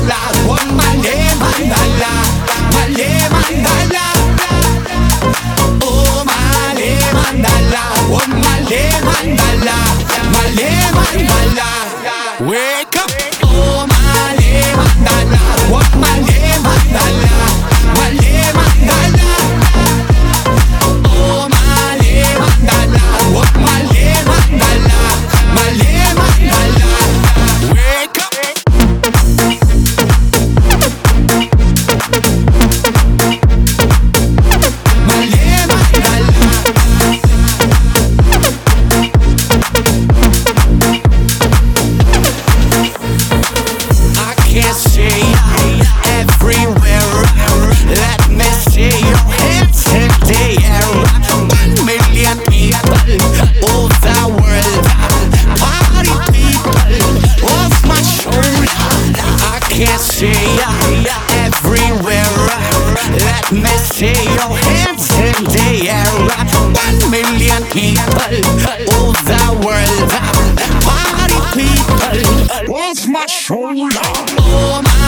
Mandala, oh Malay Mandala, Malay Mandala, oh Malay Mandala, oh Malay Mandala, Malay Mandala. Wake up, oh Malay Mandala, oh Malay Mandala, Malay Mandala, oh Malay Mandala, oh Malay Mandala, Malay Mandala. Wake up. Let me see your hands in the air. 1 million people all the world. Party people off my shoulder. Oh my